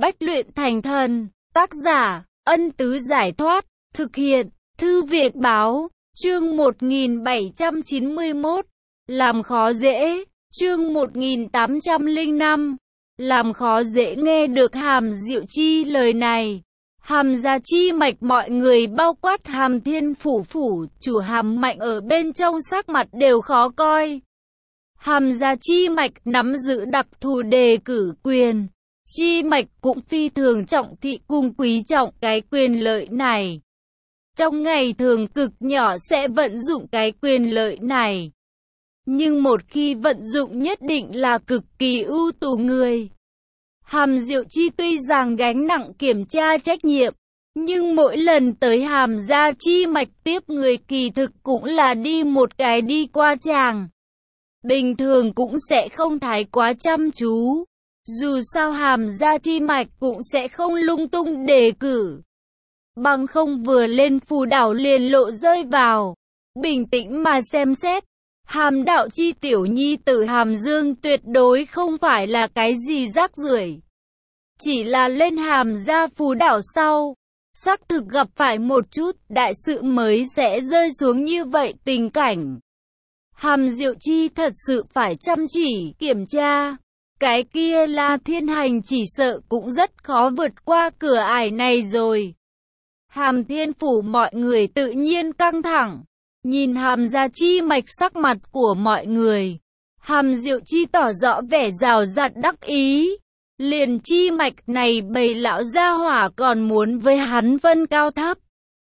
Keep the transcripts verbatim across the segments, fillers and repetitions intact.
Bách luyện thành thần. Tác giả, Ân Tứ Giải Thoát. Thực hiện, Thư viện Báo. Chương một nghìn bảy trăm chín mươi mốt. Làm khó dễ. Chương một nghìn tám trăm lẻ năm. Làm khó dễ. Nghe được Hàm Diệu Chi lời này, Hàm Gia Chi Mạch mọi người bao quát Hàm Thiên Phủ Phủ, chủ Hàm Mạnh ở bên trong sắc mặt đều khó coi. Hàm Gia Chi Mạch nắm giữ đặc thù đề cử quyền. Chi Mạch cũng phi thường trọng thị cùng quý trọng cái quyền lợi này. Trong ngày thường cực nhỏ sẽ vận dụng cái quyền lợi này. Nhưng một khi vận dụng nhất định là cực kỳ ưu tú người. Hàm Diệu Chi tuy rằng gánh nặng kiểm tra trách nhiệm, nhưng mỗi lần tới Hàm Gia Chi Mạch tiếp người kỳ thực cũng là đi một cái đi qua chàng. Bình thường cũng sẽ không thái quá chăm chú. Dù sao Hàm Gia Chi Mạch cũng sẽ không lung tung đề cử. Bằng không vừa lên phù đảo liền lộ rơi vào. Bình tĩnh mà xem xét, Hàm Đạo Chi tiểu nhi tử Hàm Dương tuyệt đối không phải là cái gì rác rưởi. Chỉ là lên Hàm Gia phù đảo sau, xác thực gặp phải một chút đại sự mới sẽ rơi xuống như vậy tình cảnh. Hàm Diệu Chi thật sự phải chăm chỉ kiểm tra. Cái kia La Thiên Hành chỉ sợ cũng rất khó vượt qua cửa ải này rồi. Hàm Thiên Phủ mọi người tự nhiên căng thẳng. Nhìn Hàm Gia Chi Mạch sắc mặt của mọi người, Hàm Diệu Chi tỏ rõ vẻ rào rạt đắc ý. Liền Chi Mạch này bầy lão gia hỏa còn muốn với hắn phân cao thấp.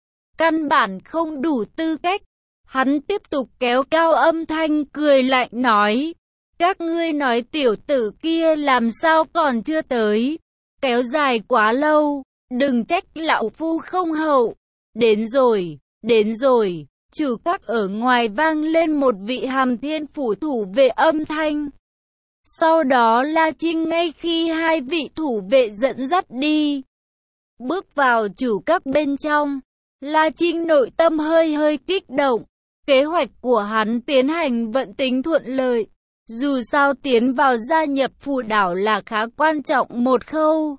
Căn bản không đủ tư cách. Hắn tiếp tục kéo cao âm thanh cười lạnh nói. Các ngươi nói tiểu tử kia làm sao còn chưa tới. Kéo dài quá lâu, đừng trách lão phu không hậu. Đến rồi, đến rồi. Chủ các ở ngoài vang lên một vị Hàm Thiên Phủ thủ vệ âm thanh. Sau đó La Trinh ngay khi hai vị thủ vệ dẫn dắt đi, bước vào chủ các bên trong. La Trinh nội tâm hơi hơi kích động. Kế hoạch của hắn tiến hành vận tính thuận lợi. Dù sao tiến vào gia nhập phù đảo là khá quan trọng một khâu.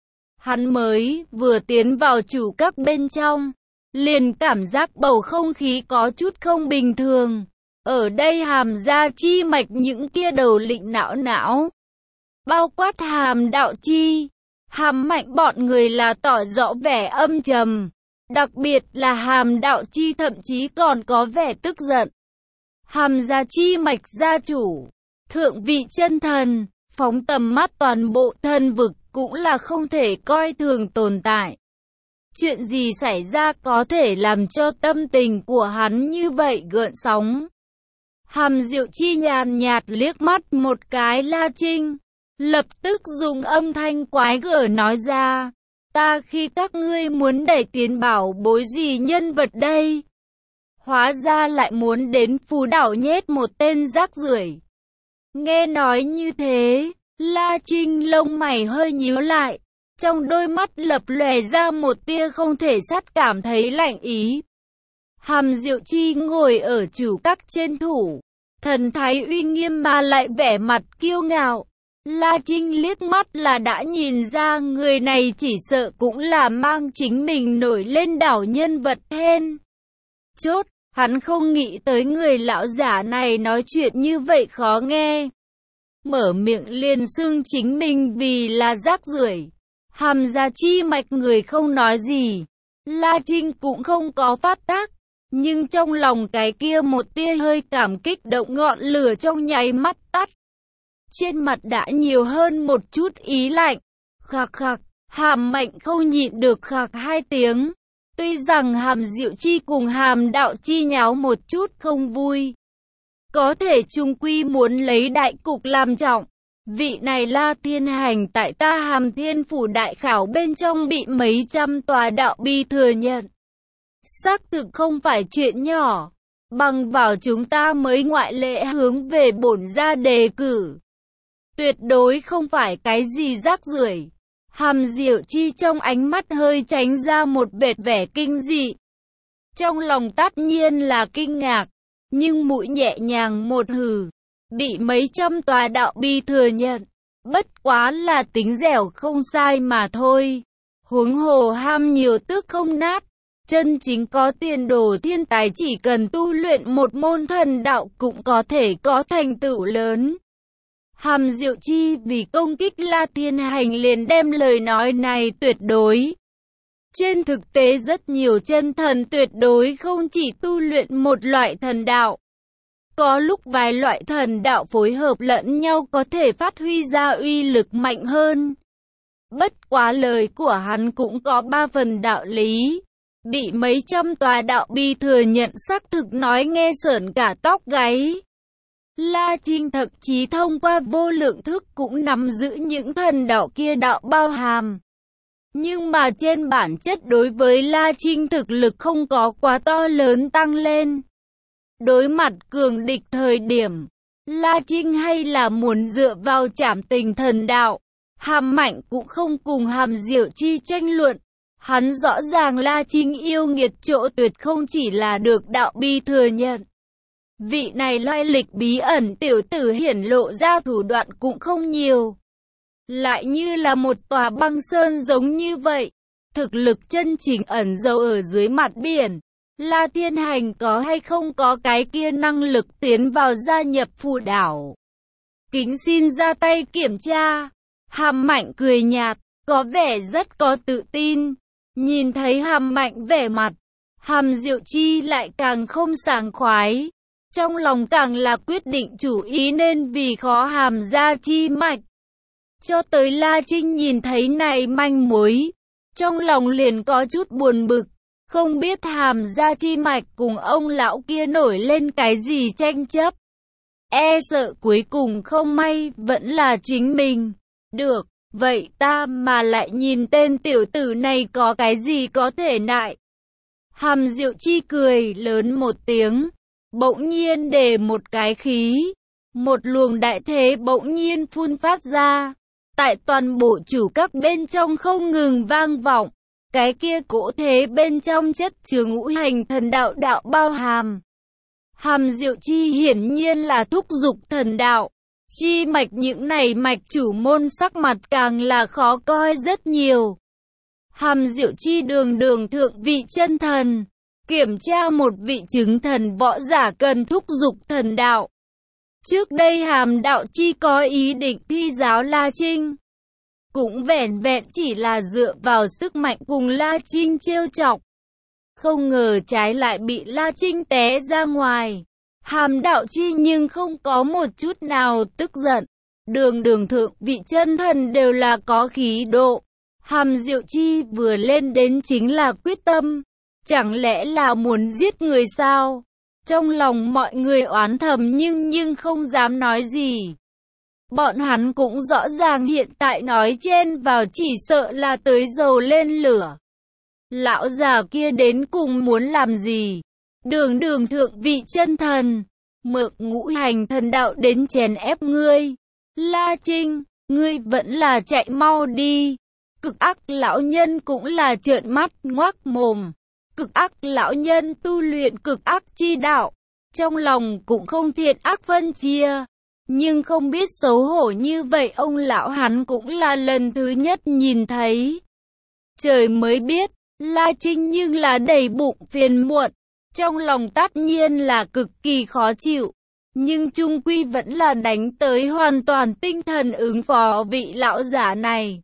Hắn mới vừa tiến vào chủ các bên trong, liền cảm giác bầu không khí có chút không bình thường. Ở đây Hàm Gia Chi Mạch những kia đầu lĩnh não não, bao quát Hàm Đạo Chi, Hàm Mạnh bọn người là tỏ rõ vẻ âm trầm. Đặc biệt là Hàm Đạo Chi thậm chí còn có vẻ tức giận. Hàm Gia Chi Mạch gia chủ, thượng vị chân thần, phóng tầm mắt toàn bộ thần vực cũng là không thể coi thường tồn tại. Chuyện gì xảy ra có thể làm cho tâm tình của hắn như vậy gợn sóng. Hàm Diệu Chi nhàn nhạt liếc mắt một cái La Trinh, lập tức dùng âm thanh quái gở nói ra. Ta khi các ngươi muốn đẩy tiến bảo bối gì nhân vật đây? Hóa ra lại muốn đến phù đảo nhét một tên rác rưởi. Nghe nói như thế, La Trinh lông mày hơi nhíu lại, trong đôi mắt lập lòe ra một tia không thể sát cảm thấy lạnh ý. Hàm Diệu Chi ngồi ở chủ các trên thủ, thần thái uy nghiêm mà lại vẻ mặt kiêu ngạo. La Trinh liếc mắt là đã nhìn ra người này chỉ sợ cũng là mang chính mình nổi lên đảo nhân vật then chốt. Hắn không nghĩ tới người lão giả này nói chuyện như vậy khó nghe. Mở miệng liền xưng chính mình vì là rác rưởi. Hàm Gia Chi Mạch người không nói gì. La Trinh cũng không có phát tác. Nhưng trong lòng cái kia một tia hơi cảm kích động ngọn lửa trong nháy mắt tắt. Trên mặt đã nhiều hơn một chút ý lạnh. Khạc khạc, Hàm Mạnh không nhịn được khạc hai tiếng. Tuy rằng Hàm Diệu Chi cùng Hàm Đạo Chi nháo một chút không vui, có thể chung quy muốn lấy đại cục làm trọng. Vị này La Thiên Hành tại ta Hàm Thiên Phủ đại khảo bên trong bị mấy trăm tòa đạo bi thừa nhận. Xác thực không phải chuyện nhỏ. Bằng vào chúng ta mới ngoại lệ hướng về bổn gia đề cử. Tuyệt đối không phải cái gì rác rưởi. Hàm Diệu Chi trong ánh mắt hơi tránh ra một vệt vẻ kinh dị. Trong lòng tất nhiên là kinh ngạc, nhưng mũi nhẹ nhàng một hừ. Bị mấy trăm tòa đạo bi thừa nhận, Bất quá là tính dẻo không sai mà thôi. Huống hồ ham nhiều tức không nát. Chân chính có tiền đồ thiên tài chỉ cần tu luyện một môn thần đạo cũng có thể có thành tựu lớn. Hàm Diệu Chi vì công kích La Thiên Hành liền đem lời nói này tuyệt đối. Trên thực tế rất nhiều chân thần tuyệt đối không chỉ tu luyện một loại thần đạo. Có lúc vài loại thần đạo phối hợp lẫn nhau có thể phát huy ra uy lực mạnh hơn. Bất quá lời của hắn cũng có ba phần đạo lý. Bị mấy trăm tòa đạo bi thừa nhận xác thực nói nghe sởn cả tóc gáy. La Trinh thậm chí thông qua vô lượng thức cũng nắm giữ những thần đạo kia đạo bao hàm. Nhưng mà trên bản chất đối với La Trinh thực lực không có quá to lớn tăng lên. Đối mặt cường địch thời điểm, La Trinh hay là muốn dựa vào trảm tình thần đạo. Hàm Mạnh cũng không cùng Hàm Diệu Chi tranh luận. Hắn rõ ràng La Trinh yêu nghiệt chỗ tuyệt không chỉ là được đạo bi thừa nhận. Vị này lai lịch bí ẩn tiểu tử hiển lộ ra thủ đoạn cũng không nhiều. Lại như là một tòa băng sơn giống như vậy. Thực lực chân chính ẩn giấu ở dưới mặt biển. La Thiên Hành có hay không có cái kia năng lực tiến vào gia nhập phù đảo. Kính xin ra tay kiểm tra. Hàm Mạnh cười nhạt, có vẻ rất có tự tin. Nhìn thấy Hàm Mạnh vẻ mặt, Hàm Diệu Chi lại càng không sảng khoái. Trong lòng càng là quyết định chủ ý nên vì khó Hàm gia chi mạch. Cho tới La Trinh nhìn thấy này manh mối, trong lòng liền có chút buồn bực. Không biết Hàm gia chi mạch cùng ông lão kia nổi lên cái gì tranh chấp. E sợ cuối cùng không may vẫn là chính mình. Được, vậy ta mà lại nhìn tên tiểu tử này có cái gì có thể nại. Hàm Diệu Chi cười lớn một tiếng, bỗng nhiên để một cái khí. Một luồng đại thế bỗng nhiên phun phát ra. Tại toàn bộ chủ các bên trong không ngừng vang vọng. Cái kia cỗ thế bên trong chất chứa ngũ hành thần đạo đạo bao hàm. Hàm Diệu Chi hiển nhiên là thúc dục thần đạo. Chi mạch những này mạch chủ môn sắc mặt càng là khó coi rất nhiều. Hàm Diệu Chi đường đường thượng vị chân thần. Kiểm tra một vị chứng thần võ giả cần thúc dục thần đạo. Trước đây Hàm Đạo Chi có ý định thi giáo La Trinh. Cũng vẻn vẹn chỉ là dựa vào sức mạnh cùng La Trinh trêu chọc. Không ngờ trái lại bị La Trinh té ra ngoài. Hàm Đạo Chi nhưng không có một chút nào tức giận. Đường đường thượng vị chân thần đều là có khí độ. Hàm Diệu Chi vừa lên đến chính là quyết tâm. Chẳng lẽ là muốn giết người sao? Trong lòng mọi người oán thầm nhưng nhưng không dám nói gì. Bọn hắn cũng rõ ràng hiện tại nói chen vào chỉ sợ là tới dầu lên lửa. Lão già kia đến cùng muốn làm gì? Đường đường thượng vị chân thần, mượn ngũ hành thần đạo đến chèn ép ngươi. La Trinh, ngươi vẫn là chạy mau đi. Cực ác lão nhân cũng là trợn mắt ngoác mồm. Cực ác lão nhân tu luyện cực ác chi đạo. Trong lòng cũng không thiện ác phân chia. Nhưng không biết xấu hổ như vậy ông lão hắn cũng là lần thứ nhất nhìn thấy. Trời mới biết, La Trinh nhưng là đầy bụng phiền muộn. Trong lòng tất nhiên là cực kỳ khó chịu. Nhưng chung quy vẫn là đánh tới hoàn toàn tinh thần ứng phó vị lão giả này.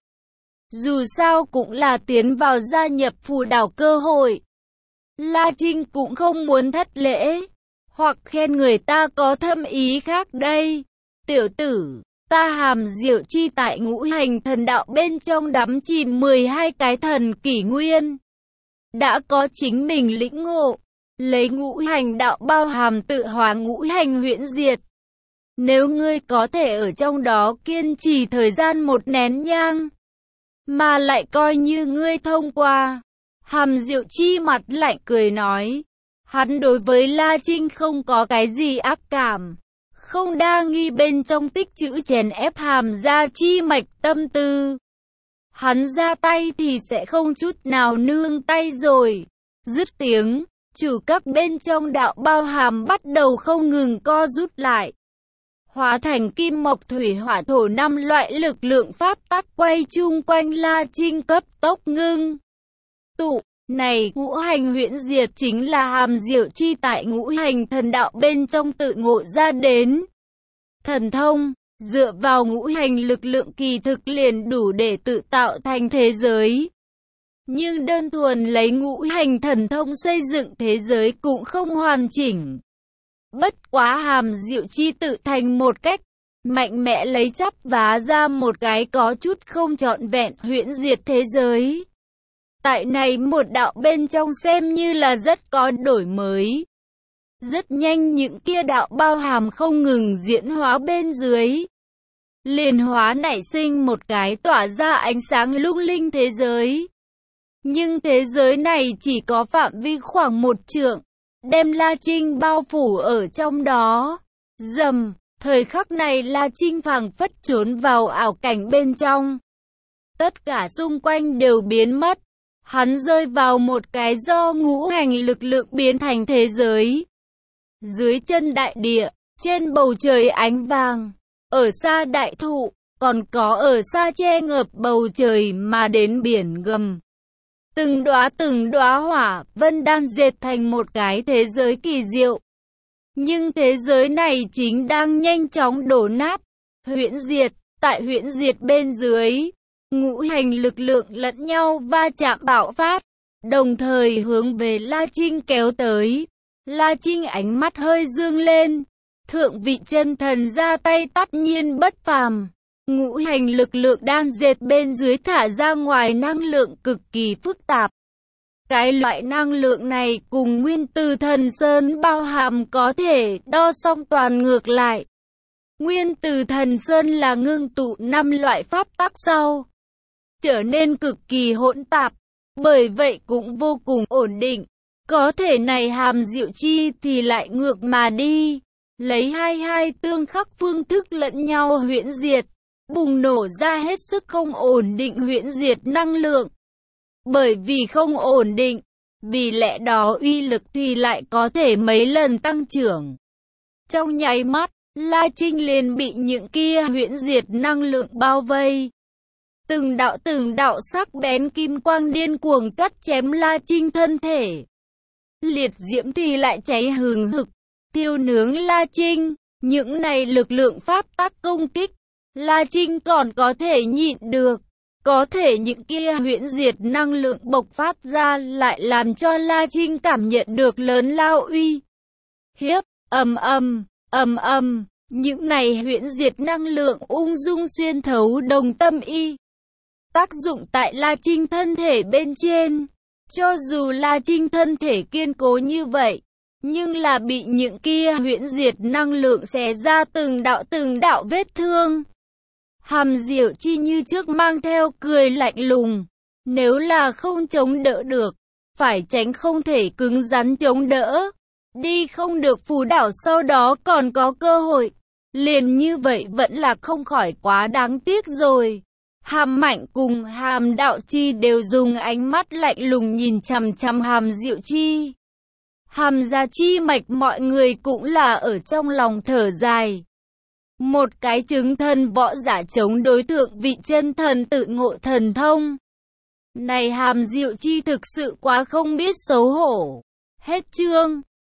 Dù sao cũng là tiến vào gia nhập phù đảo cơ hội. La Trinh cũng không muốn thất lễ. Hoặc khen người ta có thâm ý khác đây. Tiểu tử, ta Hàm Diệu Chi tại ngũ hành thần đạo bên trong đắm chìm mười hai cái thần kỷ nguyên. Đã có chính mình lĩnh ngộ. Lấy ngũ hành đạo bao hàm tự hóa ngũ hành huyễn diệt. Nếu ngươi có thể ở trong đó kiên trì thời gian một nén nhang, mà lại coi như ngươi thông qua. Hàm Diệu Chi mặt lạnh cười nói. Hắn đối với La Trinh không có cái gì ác cảm. Không đa nghi bên trong tích chữ chèn ép Hàm gia chi mạch tâm tư. Hắn ra tay thì sẽ không chút nào nương tay rồi. Dứt tiếng, chủ các bên trong đạo bao hàm bắt đầu không ngừng co rút lại. hóa thành kim mộc thủy hỏa thổ năm loại lực lượng pháp tắc quay chung quanh La Trinh cấp tốc ngưng tụ. Này ngũ hành huyễn diệt chính là hàm diệu chi tại ngũ hành thần đạo bên trong tự ngộ ra đến. Thần thông, dựa vào ngũ hành lực lượng kỳ thực liền đủ để tự tạo thành thế giới. Nhưng đơn thuần lấy ngũ hành thần thông xây dựng thế giới cũng không hoàn chỉnh. Bất quá hàm diệu chi tự thành một cách mạnh mẽ lấy chắp vá ra một cái có chút không trọn vẹn huyễn diệt thế giới. Tại này một đạo bên trong xem như là rất có đổi mới. Rất nhanh những kia đạo bao hàm không ngừng diễn hóa bên dưới. Liền hóa nảy sinh một cái tỏa ra ánh sáng lung linh thế giới. Nhưng thế giới này chỉ có phạm vi khoảng một trượng, đem La Trinh bao phủ ở trong đó. Rầm, thời khắc này La Trinh phảng phất trốn vào ảo cảnh bên trong. Tất cả xung quanh đều biến mất. Hắn rơi vào một cái do ngũ hành lực lượng biến thành thế giới. Dưới chân đại địa, trên bầu trời ánh vàng, ở xa đại thụ, còn có ở xa che ngập bầu trời mà đến biển gầm. Từng đóa từng đóa hỏa vân đang dệt thành một cái thế giới kỳ diệu. Nhưng thế giới này chính đang nhanh chóng đổ nát, huyễn diệt, tại huyễn diệt bên dưới. Ngũ hành lực lượng lẫn nhau va chạm bạo phát, đồng thời hướng về La Trinh kéo tới. La Trinh ánh mắt hơi dương lên, thượng vị chân thần ra tay tất nhiên bất phàm. Ngũ hành lực lượng đang dệt bên dưới thả ra ngoài năng lượng cực kỳ phức tạp. Cái loại năng lượng này cùng nguyên tử thần sơn bao hàm có thể đo song toàn ngược lại. Nguyên tử thần sơn là ngưng tụ năm loại pháp tắc sau, trở nên cực kỳ hỗn tạp, bởi vậy cũng vô cùng ổn định. Có thể này hàm diệu chi thì lại ngược mà đi, lấy hai hai tương khắc phương thức lẫn nhau huyễn diệt, bùng nổ ra hết sức không ổn định huyễn diệt năng lượng. Bởi vì không ổn định, vì lẽ đó uy lực thì lại có thể mấy lần tăng trưởng. Trong nháy mắt, La Trinh liền bị những kia huyễn diệt năng lượng bao vây. Từng đạo từng đạo sắc bén kim quang điên cuồng cắt chém La Trinh thân thể. Liệt diễm thì lại cháy hừng hực, thiêu nướng La Trinh. Những này lực lượng pháp tắc công kích, La Trinh còn có thể nhịn được. Có thể những kia huyễn diệt năng lượng bộc phát ra lại làm cho La Trinh cảm nhận được lớn lao uy hiếp. Ầm ầm, ầm ầm, những này huyễn diệt năng lượng ung dung xuyên thấu đồng tâm y, tác dụng tại La Trinh thân thể bên trên. Cho dù La Trinh thân thể kiên cố như vậy, nhưng là bị những kia huyễn diệt năng lượng xé ra từng đạo từng đạo vết thương. Hàm diệu chi như trước mang theo cười lạnh lùng. Nếu là không chống đỡ được, phải tránh không thể cứng rắn chống đỡ. Đi không được phù đảo sau đó còn có cơ hội. Liền như vậy vẫn là không khỏi quá đáng tiếc rồi. Hàm Mạnh cùng Hàm Đạo Chi đều dùng ánh mắt lạnh lùng nhìn chằm chằm Hàm Diệu Chi. Hàm Gia Chi mạch mọi người cũng là ở trong lòng thở dài. Một cái chứng thân võ giả chống đối tượng vị chân thần tự ngộ thần thông. Này Hàm Diệu Chi thực sự quá không biết xấu hổ. Hết chương.